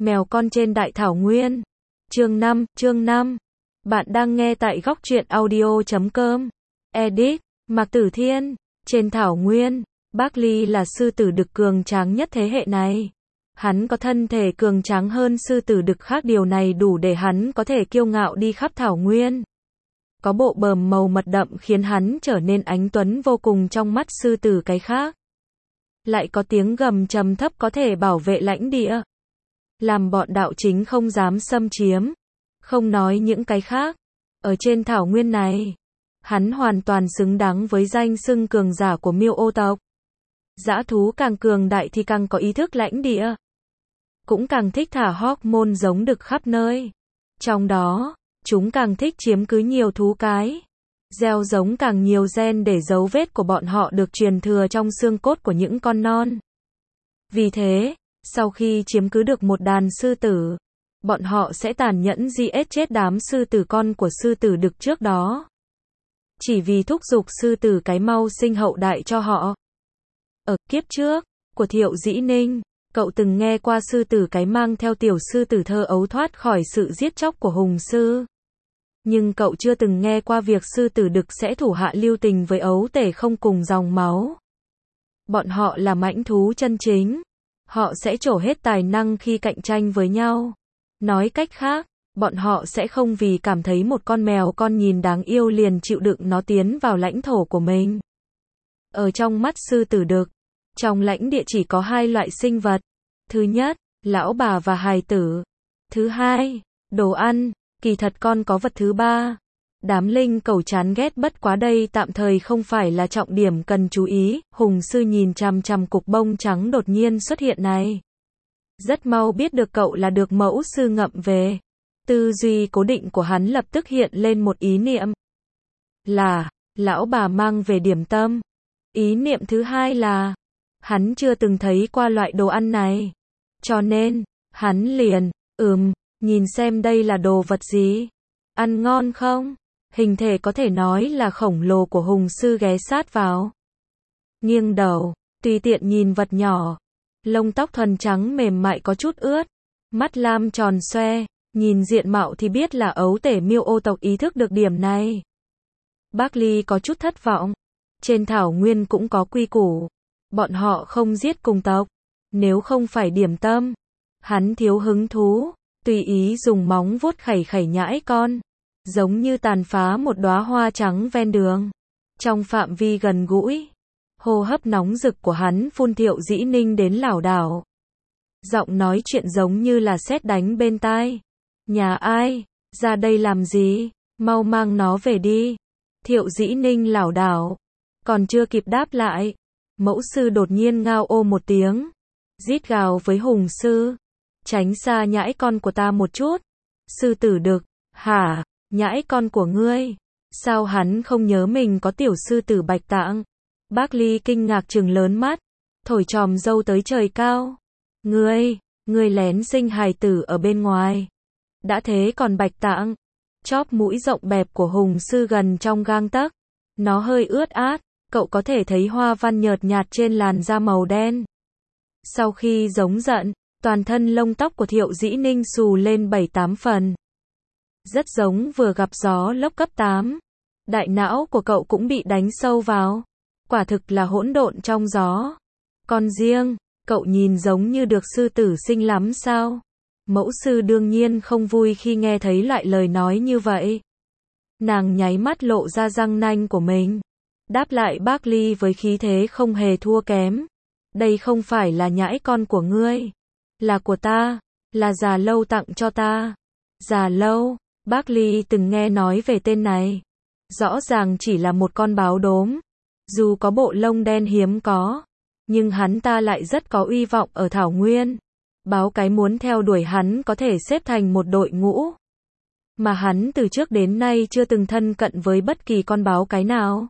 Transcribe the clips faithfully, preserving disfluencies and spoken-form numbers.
Mèo con trên đại thảo nguyên. Chương năm, chương năm. Bạn đang nghe tại góc truyện audio chấm com. Edit, Mạc Tử Thiên. Trên thảo nguyên, Barkley là sư tử đực cường tráng nhất thế hệ này. Hắn có thân thể cường tráng hơn sư tử đực khác, điều này đủ để hắn có thể kiêu ngạo đi khắp thảo nguyên. Có bộ bờm màu mật đậm khiến hắn trở nên ánh tuấn vô cùng trong mắt sư tử cái khác. Lại có tiếng gầm trầm thấp có thể bảo vệ lãnh địa, làm bọn đạo chính không dám xâm chiếm. Không nói những cái khác, ở trên thảo nguyên này, hắn hoàn toàn xứng đáng với danh xưng cường giả của Miêu Ô tộc. Dã thú càng cường đại thì càng có ý thức lãnh địa, cũng càng thích thả hormone giống đực khắp nơi. Trong đó, chúng càng thích chiếm cứ nhiều thú cái. Gieo giống càng nhiều gen để dấu vết của bọn họ được truyền thừa trong xương cốt của những con non. Vì thế, sau khi chiếm cứ được một đàn sư tử, bọn họ sẽ tàn nhẫn giết chết đám sư tử con của sư tử đực trước đó, chỉ vì thúc giục sư tử cái mau sinh hậu đại cho họ. Ở kiếp trước của Thiệu Dĩ Ninh, cậu từng nghe qua sư tử cái mang theo tiểu sư tử thơ ấu thoát khỏi sự giết chóc của hùng sư. Nhưng cậu chưa từng nghe qua việc sư tử đực sẽ thủ hạ lưu tình với ấu tể không cùng dòng máu. Bọn họ là mãnh thú chân chính. Họ sẽ trổ hết tài năng khi cạnh tranh với nhau. Nói cách khác, bọn họ sẽ không vì cảm thấy một con mèo con nhìn đáng yêu liền chịu đựng nó tiến vào lãnh thổ của mình. Ở trong mắt sư tử đực, trong lãnh địa chỉ có hai loại sinh vật. Thứ nhất, lão bà và hài tử. Thứ hai, đồ ăn. Kỳ thật còn có vật thứ ba. Đám linh cẩu chán ghét, bất quá đây tạm thời không phải là trọng điểm cần chú ý. Hùng sư nhìn chằm chằm cục bông trắng đột nhiên xuất hiện này. Rất mau biết được cậu là được mẫu sư ngậm về. Tư duy cố định của hắn lập tức hiện lên một ý niệm. Là, lão bà mang về điểm tâm. Ý niệm thứ hai là, hắn chưa từng thấy qua loại đồ ăn này. Cho nên, hắn liền, ừm, nhìn xem đây là đồ vật gì. Ăn ngon không? Hình thể có thể nói là khổng lồ của hùng sư ghé sát vào. Nghiêng đầu, tùy tiện nhìn vật nhỏ. Lông tóc thuần trắng mềm mại có chút ướt. Mắt lam tròn xoe, nhìn diện mạo thì biết là ấu tể Miêu Ô tộc ý thức được điểm này. Barkley có chút thất vọng. Trên thảo nguyên cũng có quy củ. Bọn họ không giết cùng tộc. Nếu không phải điểm tâm, hắn thiếu hứng thú. Tùy ý dùng móng vuốt khẩy khẩy nhãi con, giống như tàn phá một đóa hoa trắng ven đường. Trong phạm vi gần gũi, hô hấp nóng rực của hắn phun Thiệu Dĩ Ninh đến lảo đảo. Giọng nói chuyện giống như là sét đánh bên tai. Nhà ai? Ra đây làm gì? Mau mang nó về đi. Thiệu Dĩ Ninh lảo đảo, còn chưa kịp đáp lại, mẫu sư đột nhiên ngao ô một tiếng, rít gào với hùng sư. Tránh xa nhãi con của ta một chút. Sư tử đực, hả, nhãi con của ngươi? Sao hắn không nhớ mình có tiểu sư tử bạch tạng? Barkley kinh ngạc trừng lớn mắt, thổi chòm râu tới trời cao. Ngươi, ngươi lén sinh hài tử ở bên ngoài. Đã thế còn bạch tạng. Chóp mũi rộng bẹp của hùng sư gần trong gang tấc. Nó hơi ướt át, cậu có thể thấy hoa văn nhợt nhạt trên làn da màu đen. Sau khi giống giận, toàn thân lông tóc của Thiệu Dĩ Ninh xù lên bảy tám phần. Rất giống vừa gặp gió lốc cấp tám. Đại não của cậu cũng bị đánh sâu vào. Quả thực là hỗn độn trong gió. Còn riêng, cậu nhìn giống như được sư tử sinh lắm sao? Mẫu sư đương nhiên không vui khi nghe thấy loại lời nói như vậy. Nàng nháy mắt lộ ra răng nanh của mình. Đáp lại Barkley với khí thế không hề thua kém. Đây không phải là nhãi con của ngươi. Là của ta, là già lâu tặng cho ta. Già lâu, Barkley từng nghe nói về tên này. Rõ ràng chỉ là một con báo đốm. Dù có bộ lông đen hiếm có, nhưng hắn ta lại rất có uy vọng ở thảo nguyên. Báo cái muốn theo đuổi hắn có thể xếp thành một đội ngũ. Mà hắn từ trước đến nay chưa từng thân cận với bất kỳ con báo cái nào.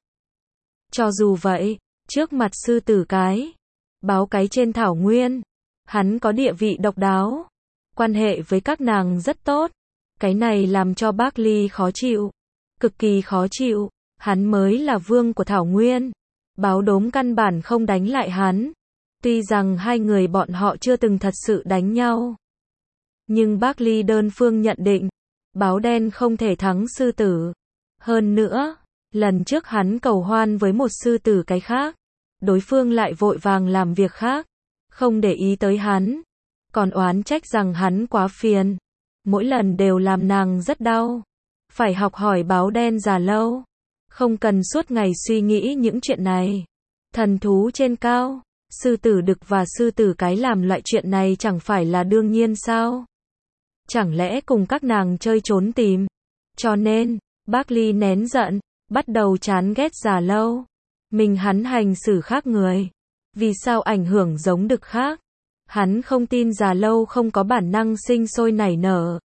Cho dù vậy, trước mặt sư tử cái, báo cái trên thảo nguyên, hắn có địa vị độc đáo. Quan hệ với các nàng rất tốt. Cái này làm cho Barkley khó chịu. Cực kỳ khó chịu. Hắn mới là vương của thảo nguyên. Báo đốm căn bản không đánh lại hắn. Tuy rằng hai người bọn họ chưa từng thật sự đánh nhau. Nhưng Barkley đơn phương nhận định, báo đen không thể thắng sư tử. Hơn nữa, lần trước hắn cầu hoan với một sư tử cái khác, đối phương lại vội vàng làm việc khác, không để ý tới hắn, còn oán trách rằng hắn quá phiền, mỗi lần đều làm nàng rất đau. Phải học hỏi báo đen già lâu, không cần suốt ngày suy nghĩ những chuyện này. Thần thú trên cao, sư tử đực và sư tử cái làm loại chuyện này chẳng phải là đương nhiên sao? Chẳng lẽ cùng các nàng chơi trốn tìm? Cho nên, Barkley nén giận, bắt đầu chán ghét già lâu. Mình hắn hành xử khác người. Vì sao ảnh hưởng giống đực khác? Hắn không tin già lâu không có bản năng sinh sôi nảy nở.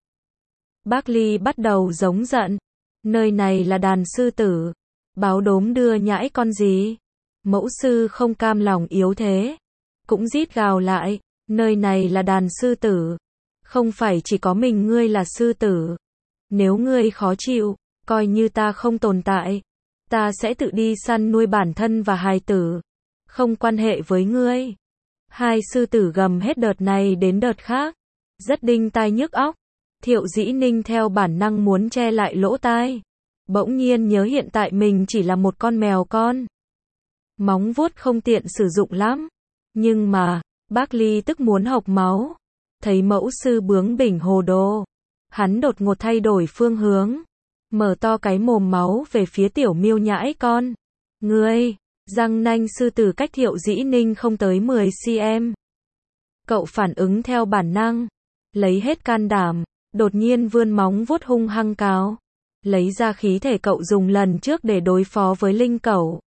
Barkley bắt đầu giống giận. Nơi này là đàn sư tử. Báo đốm đưa nhãi con gì? Mẫu sư không cam lòng yếu thế. Cũng rít gào lại. Nơi này là đàn sư tử. Không phải chỉ có mình ngươi là sư tử. Nếu ngươi khó chịu, coi như ta không tồn tại. Ta sẽ tự đi săn nuôi bản thân và hài tử. Không quan hệ với ngươi. Hai sư tử gầm hết đợt này đến đợt khác. Rất đinh tai nhức óc. Thiệu Dĩ Ninh theo bản năng muốn che lại lỗ tai. Bỗng nhiên nhớ hiện tại mình chỉ là một con mèo con. Móng vuốt không tiện sử dụng lắm. Nhưng mà, Barkley tức muốn hộc máu. Thấy mẫu sư bướng bỉnh hồ đồ. Hắn đột ngột thay đổi phương hướng. Mở to cái mồm máu về phía tiểu miêu nhãi con. Ngươi, răng nanh sư tử cách Thiệu Dĩ Ninh không tới mười xăng-ti-mét. Cậu phản ứng theo bản năng. Lấy hết can đảm. Đột nhiên vươn móng vuốt hung hăng cào. Lấy ra khí thể cậu dùng lần trước để đối phó với linh cẩu.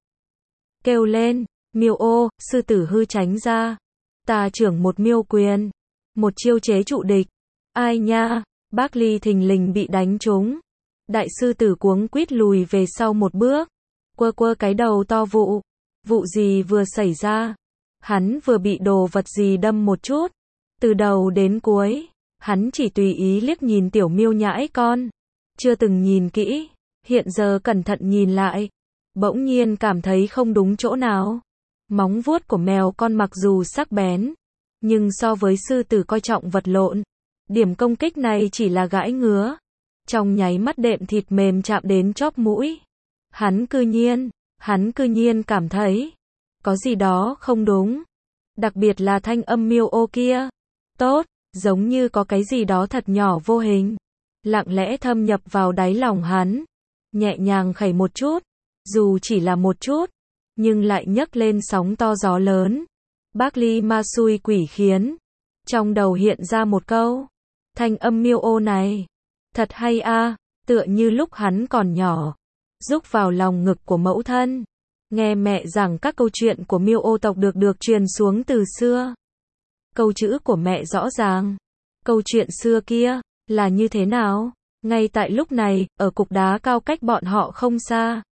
Kêu lên, miêu ô, sư tử hư tránh ra. Ta trưởng một miêu quyền. Một chiêu chế trụ địch. Ai nha, Barkley thình lình bị đánh trúng. Đại sư tử cuống quýt lùi về sau một bước. Quơ quơ cái đầu to vụ. Vụ gì vừa xảy ra? Hắn vừa bị đồ vật gì đâm một chút. Từ đầu đến cuối, hắn chỉ tùy ý liếc nhìn tiểu miêu nhãi con. Chưa từng nhìn kỹ. Hiện giờ cẩn thận nhìn lại. Bỗng nhiên cảm thấy không đúng chỗ nào. Móng vuốt của mèo con mặc dù sắc bén, nhưng so với sư tử coi trọng vật lộn, điểm công kích này chỉ là gãi ngứa. Trong nháy mắt đệm thịt mềm chạm đến chóp mũi. Hắn cư nhiên, hắn cư nhiên cảm thấy có gì đó không đúng. Đặc biệt là thanh âm miêu ô kia. Tốt, giống như có cái gì đó thật nhỏ vô hình, lặng lẽ thâm nhập vào đáy lòng hắn. Nhẹ nhàng khẩy một chút, dù chỉ là một chút, nhưng lại nhấc lên sóng to gió lớn. Barkley ma xui quỷ khiến. Trong đầu hiện ra một câu. Thanh âm miêu ô này. Thật hay a, tựa như lúc hắn còn nhỏ. Rúc vào lòng ngực của mẫu thân. Nghe mẹ giảng các câu chuyện của miêu ô tộc được được truyền xuống từ xưa. Câu chữ của mẹ rõ ràng. Câu chuyện xưa kia, là như thế nào? Ngay tại lúc này, ở cục đá cao cách bọn họ không xa.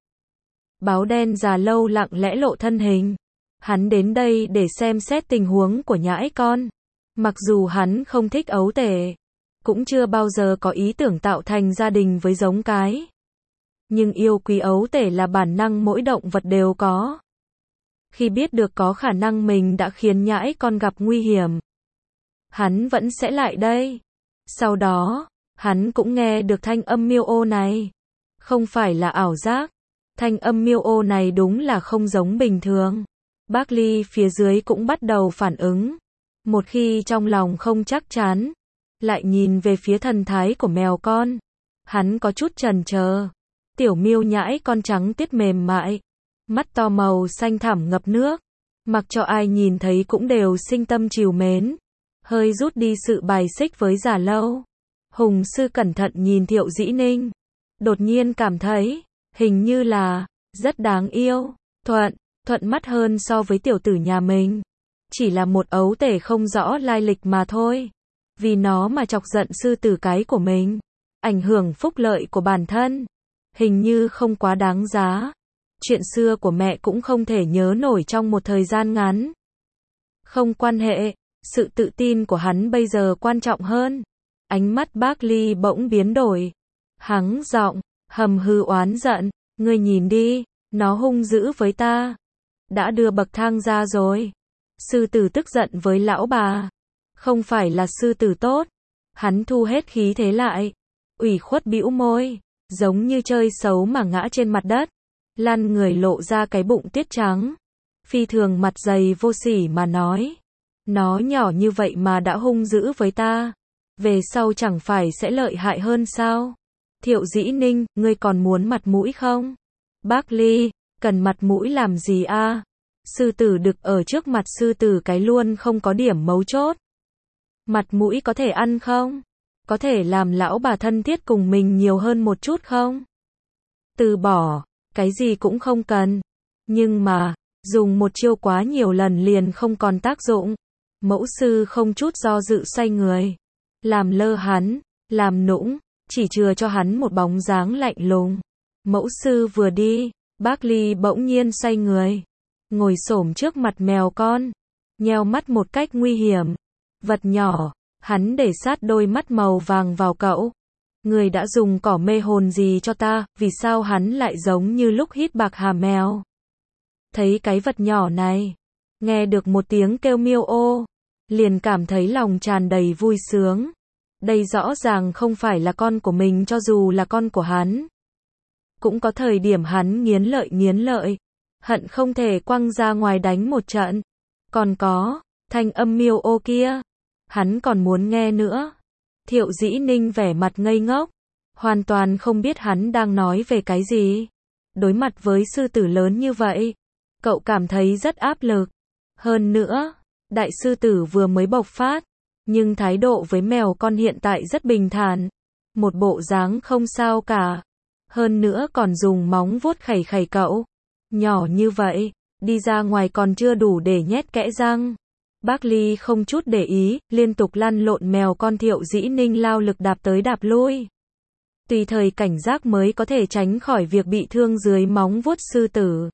Báo đen già lâu lặng lẽ lộ thân hình. Hắn đến đây để xem xét tình huống của nhãi con. Mặc dù hắn không thích ấu tể, cũng chưa bao giờ có ý tưởng tạo thành gia đình với giống cái. Nhưng yêu quý ấu tể là bản năng mỗi động vật đều có. Khi biết được có khả năng mình đã khiến nhãi con gặp nguy hiểm, hắn vẫn sẽ lại đây. Sau đó, hắn cũng nghe được thanh âm miêu ô này. Không phải là ảo giác. Thanh âm miêu ô này đúng là không giống bình thường. Barkley phía dưới cũng bắt đầu phản ứng. Một khi trong lòng không chắc chắn, lại nhìn về phía thần thái của mèo con. Hắn có chút chần chờ. Tiểu miêu nhãi con trắng tiết mềm mại. Mắt to màu xanh thẳm ngập nước. Mặc cho ai nhìn thấy cũng đều sinh tâm trìu mến. Hơi rút đi sự bài xích với Già Lâu. Hùng sư cẩn thận nhìn Thiệu Dĩ Ninh. Đột nhiên cảm thấy, hình như là, rất đáng yêu. Thuận, thuận mắt hơn so với tiểu tử nhà mình. Chỉ là một ấu tể không rõ lai lịch mà thôi. Vì nó mà chọc giận sư tử cái của mình. Ảnh hưởng phúc lợi của bản thân. Hình như không quá đáng giá. Chuyện xưa của mẹ cũng không thể nhớ nổi trong một thời gian ngắn. Không quan hệ, sự tự tin của hắn bây giờ quan trọng hơn. Ánh mắt Barkley bỗng biến đổi. Hắng giọng, hầm hư oán giận, ngươi nhìn đi, nó hung dữ với ta. Đã đưa bậc thang ra rồi. Sư tử tức giận với lão bà. Không phải là sư tử tốt. Hắn thu hết khí thế lại, ủy khuất bĩu môi, giống như chơi xấu mà ngã trên mặt đất, lăn người lộ ra cái bụng tiết trắng. Phi thường mặt dày vô sỉ mà nói, nó nhỏ như vậy mà đã hung dữ với ta, về sau chẳng phải sẽ lợi hại hơn sao? Thiệu Dĩ Ninh, ngươi còn muốn mặt mũi không? Bác Ly, cần mặt mũi làm gì a? Sư tử đực ở trước mặt sư tử cái luôn không có điểm mấu chốt. Mặt mũi có thể ăn không? Có thể làm lão bà thân thiết cùng mình nhiều hơn một chút không? Từ bỏ, cái gì cũng không cần. Nhưng mà, dùng một chiêu quá nhiều lần liền không còn tác dụng. Mẫu sư không chút do dự xoay người, làm lơ hắn, làm nũng, chỉ chừa cho hắn một bóng dáng lạnh lùng. Mẫu sư vừa đi, bác Ly bỗng nhiên xoay người, ngồi xổm trước mặt mèo con, nheo mắt một cách nguy hiểm. Vật nhỏ, hắn để sát đôi mắt màu vàng vào cậu. Người đã dùng cỏ mê hồn gì cho ta, vì sao hắn lại giống như lúc hít bạc hà mèo? Thấy cái vật nhỏ này, nghe được một tiếng kêu miêu ô, liền cảm thấy lòng tràn đầy vui sướng. Đây rõ ràng không phải là con của mình, cho dù là con của hắn. Cũng có thời điểm hắn nghiến lợi nghiến lợi, hận không thể quăng ra ngoài đánh một trận. Còn có, thanh âm miêu ô kia, hắn còn muốn nghe nữa. Thiệu Dĩ Ninh vẻ mặt ngây ngốc, hoàn toàn không biết hắn đang nói về cái gì. Đối mặt với sư tử lớn như vậy, cậu cảm thấy rất áp lực. Hơn nữa, đại sư tử vừa mới bộc phát, nhưng thái độ với mèo con hiện tại rất bình thản, một bộ dáng không sao cả. Hơn nữa còn dùng móng vuốt khẩy khẩy cậu. Nhỏ như vậy, đi ra ngoài còn chưa đủ để nhét kẽ răng. Bác Ly không chút để ý, liên tục lăn lộn mèo con. Thiệu Dĩ Ninh lao lực đạp tới đạp lui. Tùy thời cảnh giác mới có thể tránh khỏi việc bị thương dưới móng vuốt sư tử.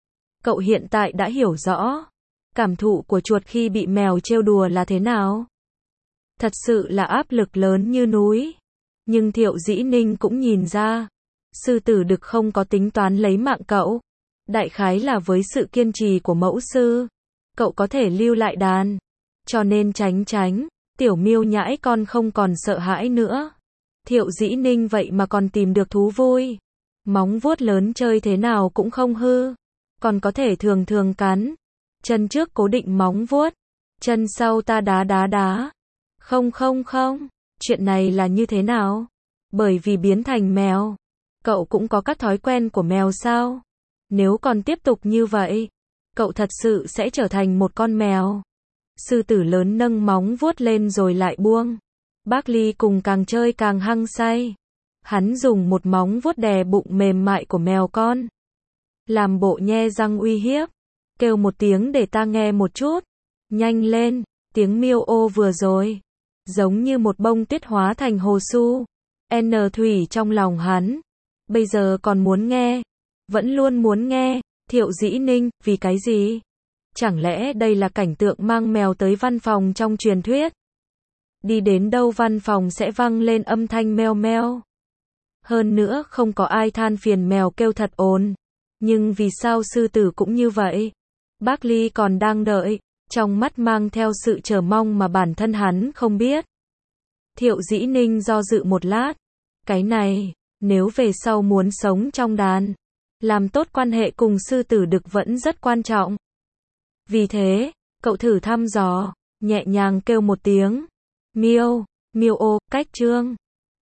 Cậu hiện tại đã hiểu rõ cảm thụ của chuột khi bị mèo trêu đùa là thế nào. Thật sự là áp lực lớn như núi. Nhưng Thiệu Dĩ Ninh cũng nhìn ra, sư tử đực không có tính toán lấy mạng cậu. Đại khái là với sự kiên trì của mẫu sư, cậu có thể lưu lại đàn. Cho nên tránh tránh, tiểu miêu nhãi con không còn sợ hãi nữa. Thiệu Dĩ Ninh vậy mà còn tìm được thú vui. Móng vuốt lớn chơi thế nào cũng không hư, còn có thể thường thường cắn. Chân trước cố định móng vuốt, chân sau ta đá đá đá. Không không không, chuyện này là như thế nào? Bởi vì biến thành mèo, cậu cũng có các thói quen của mèo sao? Nếu còn tiếp tục như vậy, cậu thật sự sẽ trở thành một con mèo. Sư tử lớn nâng móng vuốt lên rồi lại buông. Bác Ly cùng càng chơi càng hăng say. Hắn dùng một móng vuốt đè bụng mềm mại của mèo con, làm bộ nhe răng uy hiếp. Kêu một tiếng để ta nghe một chút. Nhanh lên, tiếng miêu ô vừa rồi, giống như một bông tuyết hóa thành hồ su. N thủy trong lòng hắn, bây giờ còn muốn nghe, vẫn luôn muốn nghe. Thiệu Dĩ Ninh, vì cái gì? Chẳng lẽ đây là cảnh tượng mang mèo tới văn phòng trong truyền thuyết? Đi đến đâu văn phòng sẽ vang lên âm thanh meo meo. Hơn nữa không có ai than phiền mèo kêu thật ồn. Nhưng vì sao sư tử cũng như vậy? Bác Ly còn đang đợi, trong mắt mang theo sự chờ mong mà bản thân hắn không biết. Thiệu Dĩ Ninh do dự một lát. Cái này, nếu về sau muốn sống trong đàn, làm tốt quan hệ cùng sư tử đực vẫn rất quan trọng. Vì thế, cậu thử thăm dò, nhẹ nhàng kêu một tiếng. Miêu, miêu ô, cách chương.